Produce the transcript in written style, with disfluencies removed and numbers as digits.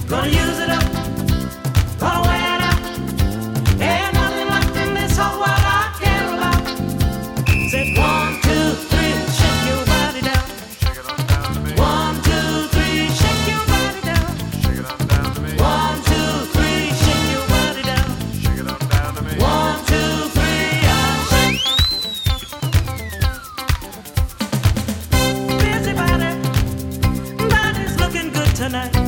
Gonna use it up, gonna wear it out. Ain't nothing left in this whole world I care about. Said 1, 2, 3, shake your body down. Shake it on down to me. 1, 2, 3, shake your body down. Shake it on down to me. 1, 2, 3, shake your body down. Shake it on down to me. 1, 2, 3, I shake. Busy body, body's looking good tonight.